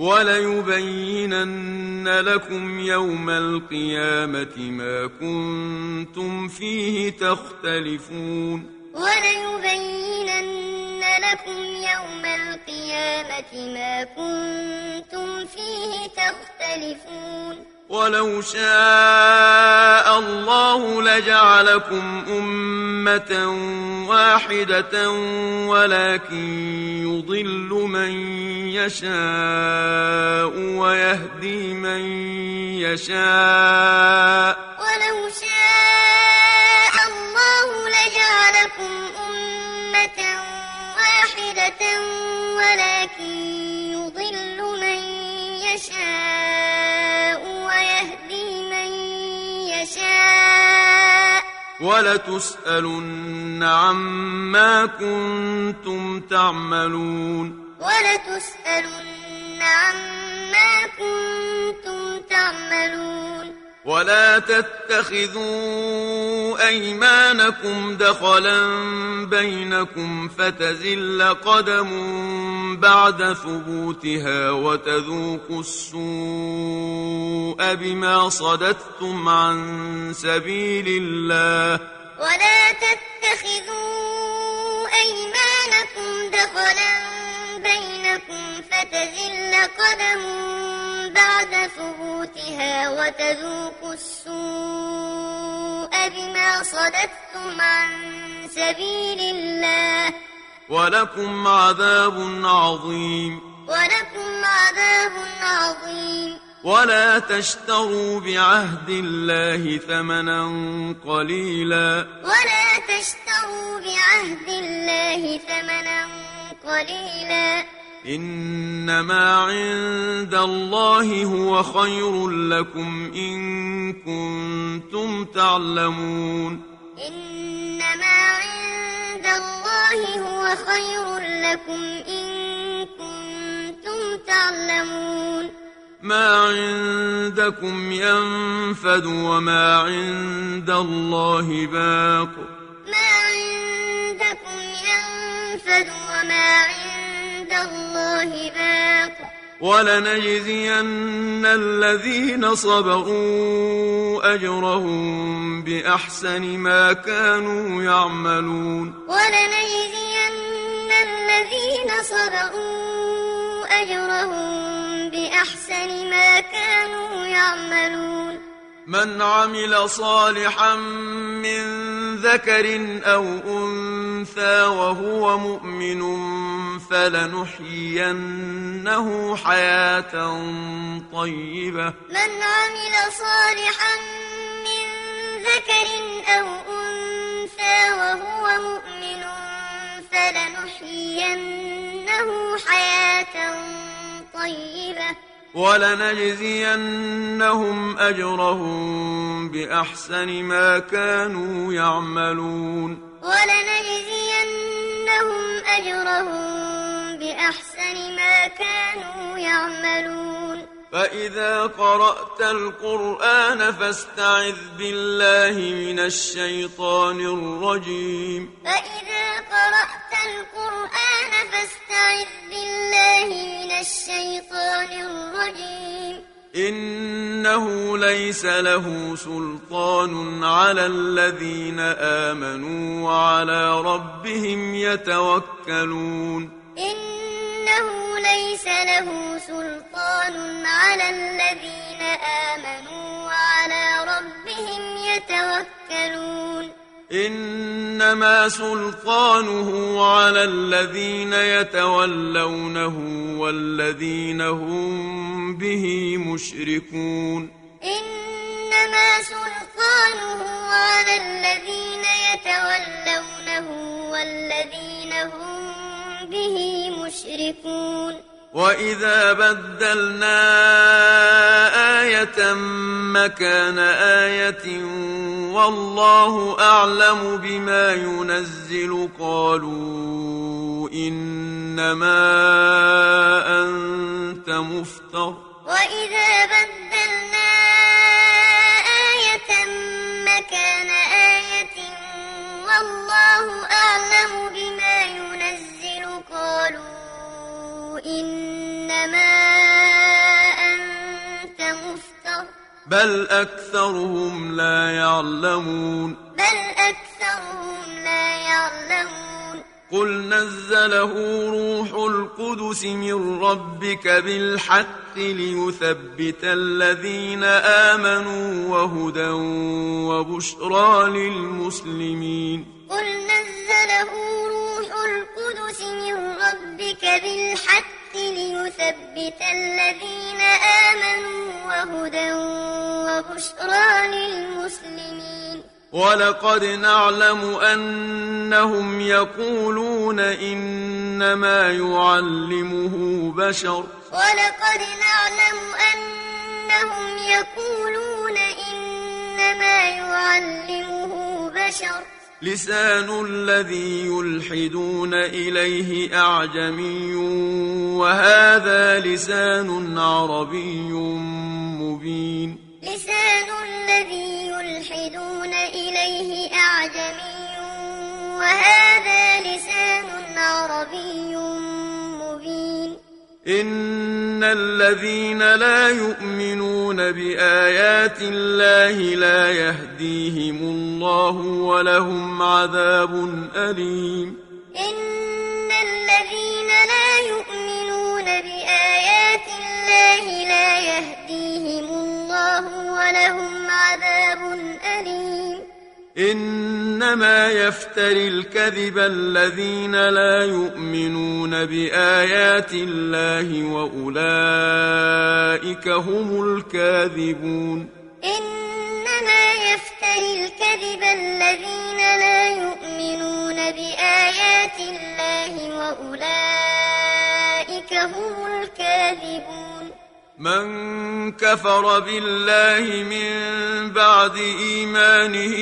وليبينن لكم يوم القيامة ما كنتم فيه تختلفون وليبينن لكم يوم القيامة ما كنتم فيه تختلفون ولو شاء الله لجعلكم أمة واحدة ولكن يضل من يشاء ويهدي من يشاء ولو شاء الله لجعلكم أمة واحدة ولكن يضل من يشاء ويهدي ولتسألن عما كنتم تعملون ولتسألن عما كنتم تعملون ولا تتخذوا أيمانكم دخلا بينكم فتزل قدم بعد ثبوتها وتذوقوا السوء بما صددتم عن سبيل الله ولا تتخذوا أيمانكم دخلا بينكم فتزل قدم بعد ثبوتها وتذوقوا السوء بما صددتم عن سبيل الله ولكم عذاب عظيم ولكم عذاب عظيم ولا تشتروا بعهد الله ثمنا قليلا ولا تشتروا بعهد الله ثمنا قليلا إنما عند الله هو خير لكم إن كنتم تعلمون إنما عند الله هو خير لكم إن كنتم تعلمون ما عندكم ينفد وما عند الله باق ما عندكم ينفد وما عند الله باق ولنجزين الذين صبروا أجرهم بأحسن ما كانوا يعملون ولنجزين الذين صبروا أجرهم بأحسن ما كانوا يعملون من عمل صالحا من ذكر أو أنثى وهو مؤمن فلنحيينه حياة طيبة من عمل صالحا من ذكر أو أنثى وهو مؤمن فلنحيينه حياة طيبة ولنجزينهم أجرهم بأحسن ما كانوا يعملون ولنجزينهم أجرهم بأحسن ما كانوا يعملون فإذا قرأت القرآن فاستعذ بالله من الشيطان الرجيم فإذا قرأت القرآن فاستعذ بالله من الشيطان الرجيم إنه ليس له سلطان على الذين آمنوا وعلى ربهم يتوكلون إنه ليس له سلطان على الذين آمنوا وعلى ربهم يتوكلون إنما سلطانه على الذين يتولونه والذين هم به مشركون إنما سلطانه على الذين يتولونه والذين هم به مشركون وإذا بدلنا آية مكان آية والله أعلم بما ينزل قالوا إنما أنت مفتر وإذا بدلنا آية مكان آية والله أعلم بما ينزل قالوا إنما أنت مفتر بل أكثرهم لا يعلمون بل أكثرهم لا يعلمون قل نزله روح القدس من ربك بالحق ليثبت الذين آمنوا وهدى وبشرى للمسلمين قل نزله روح القدس من ربك بالحق ليثبت الذين آمنوا وهدى وبشرى للمسلمين ولقد نعلم أنهم يقولون إنما يعلمه بشر ولقد نعلم أنهم يقولون إنما يعلمه بشر البشر لسان الذي يلحدون إليه أعجمي وهذا لسان عربي مبين لسان الذي يلحدون إليه أعجمي وهذا لسان عربي مبين إن الذين لا يؤمنون بآيات الله لا يهديهم الله ولهم عذاب أليم إن الذين لا يؤمنون بآيات الله لا يهديهم الله ولهم عذاب أليم إنما يفتري الكذب الذين لا يؤمنون بآيات الله وأولئك هم الكاذبون إنما يفتري الكذب الذين لا يؤمنون بآيات الله وأولئك هم الكاذبون من كفر بالله من بعد إيمانه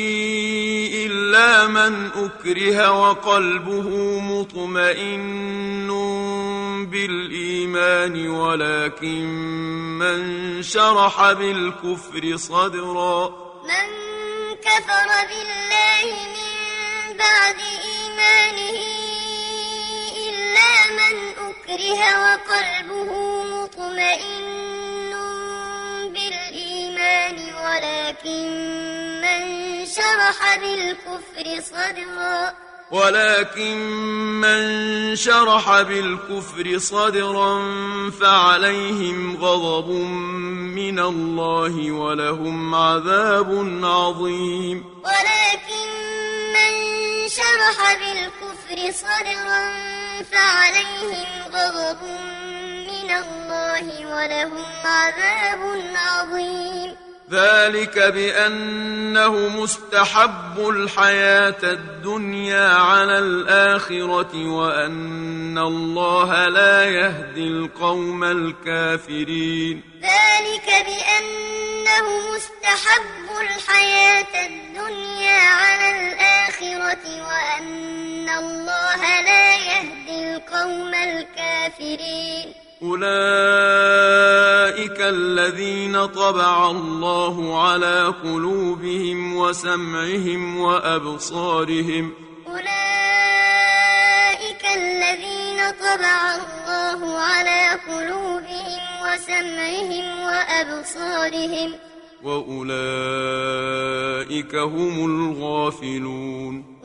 إلا من أكره وقلبه مطمئن بالإيمان ولكن من شرح بالكفر صدرا من كفر بالله من بعد إيمانه إلا من أكره وقلبه مطمئن بالإيمان ولكن من شرح بالكفر صدرا ولكن من شرح بالكفر صدرا فعليهم غضب من الله ولهم عذاب عظيم ولكن من شرح بالكفر صدرا فعليهم غضب من الله ولهم عذاب عظيم ذلك بأنه مستحب الحياة الدنيا على الآخرة وأن الله لا يهدي القوم الكافرين ذلك بأنه مستحب الحياة الدنيا على الآخرة وأن الله لا يهدي القوم الكافرين أولئك الذين طبع الله على قلوبهم وسمعهم وأبصارهم أولئك الذين طبع الله على قلوبهم وسمعهم وأبصارهم وأولئك هم الغافلون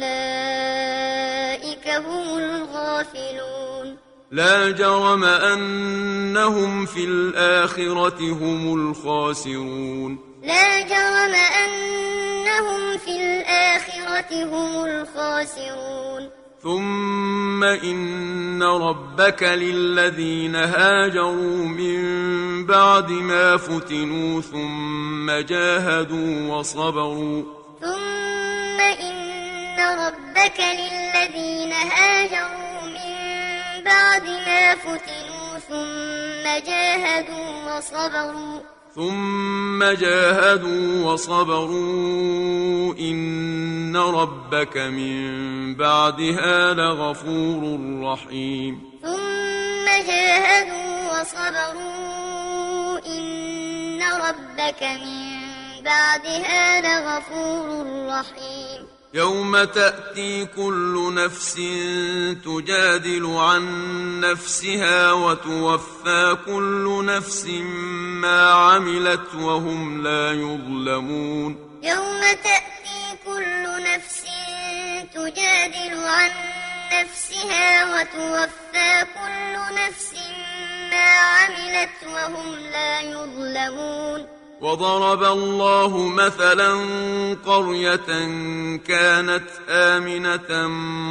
وأولئك هم الغافلون لا جرم أنهم في الآخرة هم الخاسرون لا جرم أنهم في الآخرة هم الخاسرون ثم إن ربك للذين هاجروا من بعد ما فتنوا ثم جاهدوا وصبروا ثم إن ربك للذين هاجروا من بعد ما فتنوا ثم جاهدوا وصبروا ثم جاهدوا وصبروا إن ربك من بعدها لغفور رحيم ثم جاهدوا وصبروا إن ربك من بعدها لغفور رحيم يوم تأتي كل نفس تجادل عن نفسها وتوفى كل نفس ما عملت وهم لا يظلمون يوم تأتي كل نفس تجادل عن نفسها وتوفى كل نفس ما عملت وهم لا يظلمون وضرب الله مثلا قرية كانت آمنة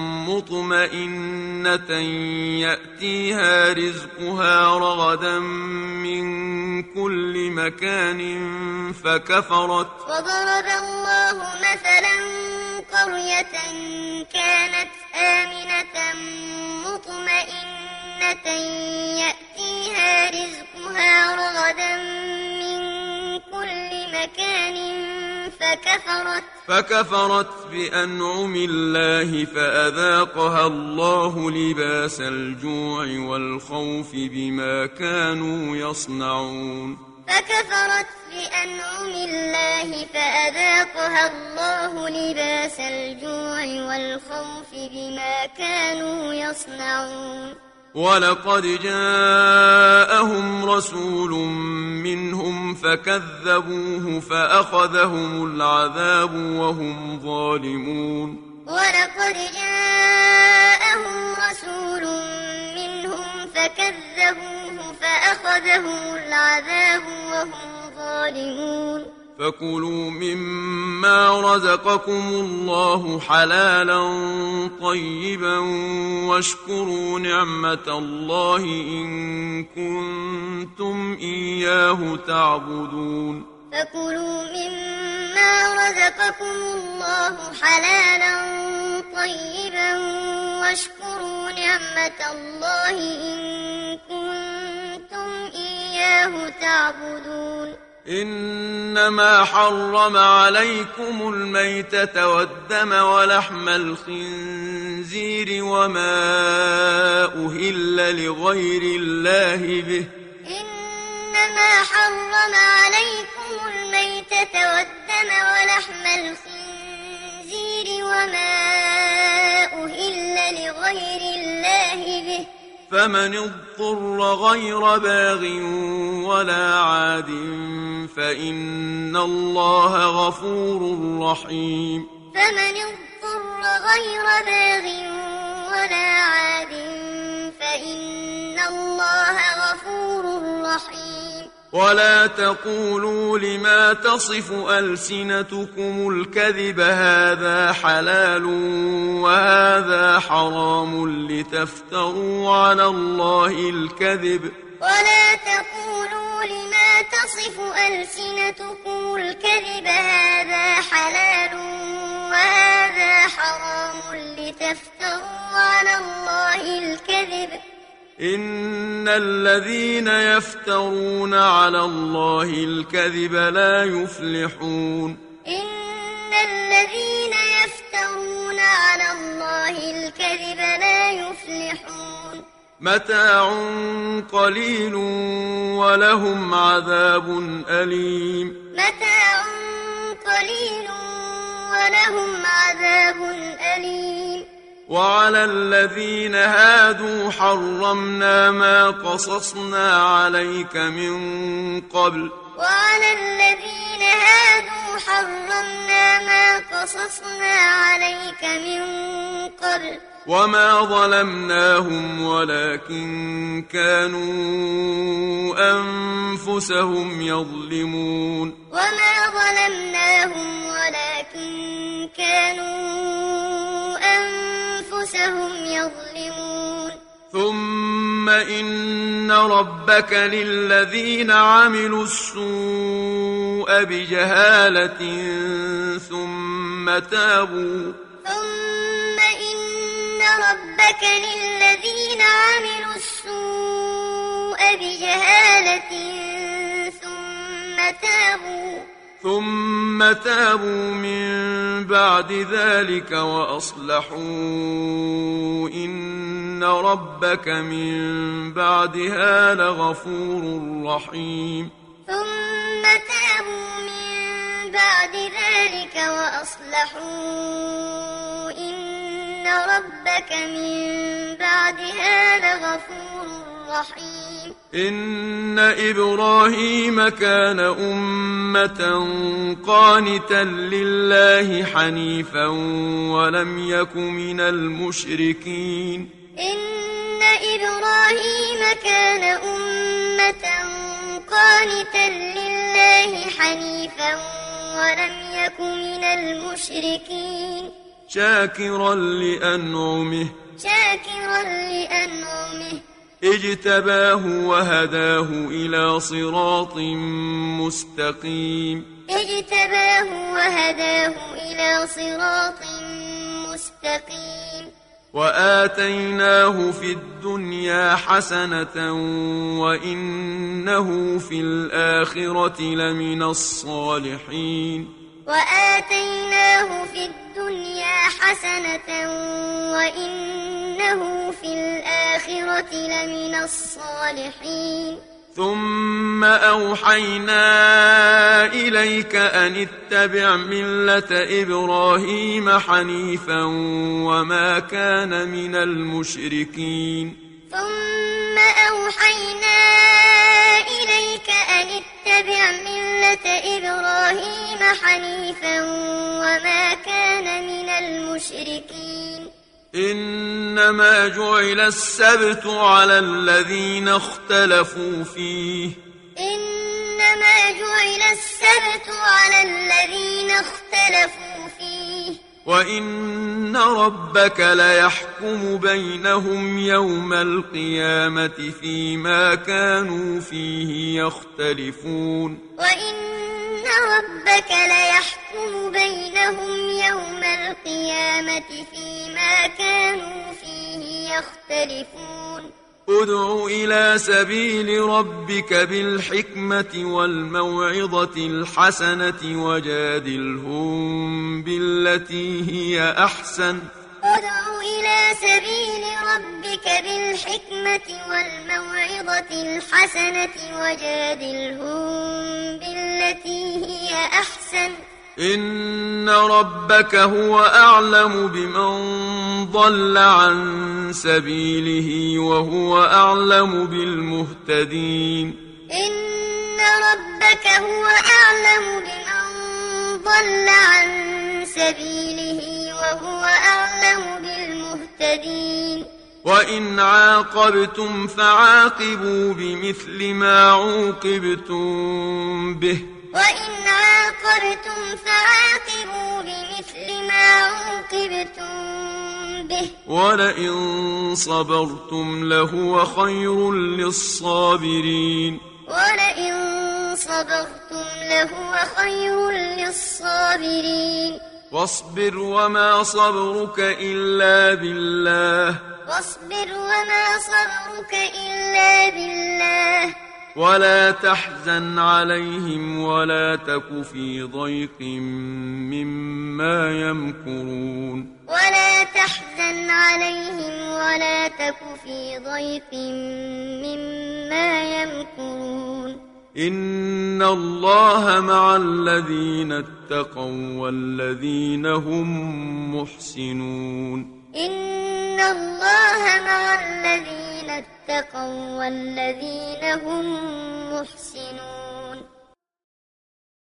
مطمئنة يأتيها رزقها رغدا من كل مكان فكفرت وضرب الله مثلا قرية كانت آمنة مطمئنة يأتيها رزقها رغدا من كل مكان فكفرت فكفرت بأنعم الله فأذاقها الله لباس الجوع والخوف بما كانوا يصنعون فكفرت بأنعم الله فأذاقها الله لباس الجوع والخوف بما كانوا يصنعون ولقد جاءهم رسول منهم فكذبوه فأخذهم العذاب وهم ظالمون ولقد جاءهم رسول منهم فكذبوه فأخذهم العذاب وهم ظالمون فكلوا مما رزقكم الله حلالا طيبا واشكروا نعمة الله إن كنتم إياه تعبدون فكلوا مما رزقكم الله حلالا طيبا واشكروا نعمة الله إن كنتم إياه تعبدون إنما حرم عليكم الميتة والدم ولحم الخنزير وما أهل لغير الله به إنما حرم عليكم الميتة والدم ولحم الخنزير وما أهل لغير الله به فمن اضطر غير باغ ولا عاد فإن الله غفور رحيم فمن اضطر غير باغ ولا عاد فإن الله غفور رحيم ولا تقولوا لما تصف ألسنتكم الكذب هذا حلال وهذا حرام لتفتروا على الله الكذب ولا تقولوا لما تصف ألسنتكم الكذب هذا حلال وهذا حرام لتفتروا على الله الكذب إن الذين يفترون على الله الكذب لا يفلحون إن الذين يفترون على الله الكذب لا يفلحون متاع قليل ولهم عذاب أليم متاع قليل ولهم عذاب أليم وعلى الذين هادوا حرمنا ما قصصنا عليك من قبل وعلى الذين هادوا حرمنا ما قصصنا عليك من قبل وما ظلمناهم ولكن كانوا أنفسهم يظلمون وما ظلمناهم ولكن كانوا أنفسهم يظلمون ثم إن ربك للذين عملوا السوء بجهالة ثم تابوا ثم إن ربك للذين عملوا السوء بجهالة ثم تابوا ثم تابوا من بعد ذلك وأصلحوا إن ربك من بعدها لغفور رحيم ثم تابوا من بعد ذلك وأصلحوا إن ربك من بعدها لغفور رحيم إن إبراهيم كان أمة قانتا لله حنيفا ولم يك من المشركين إن إبراهيم كان أمة قانتا لله حنيفا ولم يك من المشركين شاكرا لأنعمه شاكرا لأنعمه اجتباه وهداه إلى صراط مستقيم اجتباه وهداه إلى صراط مستقيم وآتيناه في الدنيا حسنة وإنه في الآخرة لمن الصالحين وآتيناه في الدنيا حسنة وإنه في الآخرة لمن الصالحين ثم أوحينا إليك أن اتبع ملة إبراهيم حنيفا وما كان من المشركين ثم أوحينا إليك أن اتبع ملة إبراهيم حنيفا وما كان من المشركين إنما جعل السبت على الذين اختلفوا فيه إنما جعل السبت على الذين اختلفوا فيه وإن ربك ليحكم بينهم يوم القيامة فيما كانوا فيه يختلفون وإن ربك ليحكم بينهم يوم القيامة فيما كانوا فيه يختلفون ادع إلى سبيل ربك بالحكمة والموعظة الحسنة وجادلهم بالتي هي أحسن ادع إلى سبيل ربك بالحكمة والموعظة الحسنة وجادلهم بالتي هي أحسن إن ربك هو أعلم بمن ضل عن سبيله وهو أعلم بالمهتدين إن ربك هو أعلم بمن ضل عن سبيله وهو أعلم بالمهتدين وإن عاقبتم فعاقبوا بمثل ما عوقبتم به وإن عاقبتم فعاقبوا بمثل ما عوقبتم به ولئن صبرتم لهو خير للصابرين ولئن صبرتم لهو خير للصابرين واصبر وما صبرك إلا بالله واصبر وما صبرك إلا بالله ولا تحزن عليهم ولا تك في ضيق مما يمكرون ولا تحزن عليهم ولا تك في ضيق مما يمكرون إن الله مع الذين اتقوا والذين هم محسنون إن الله مع الذين اتقوا والذين هم محسنون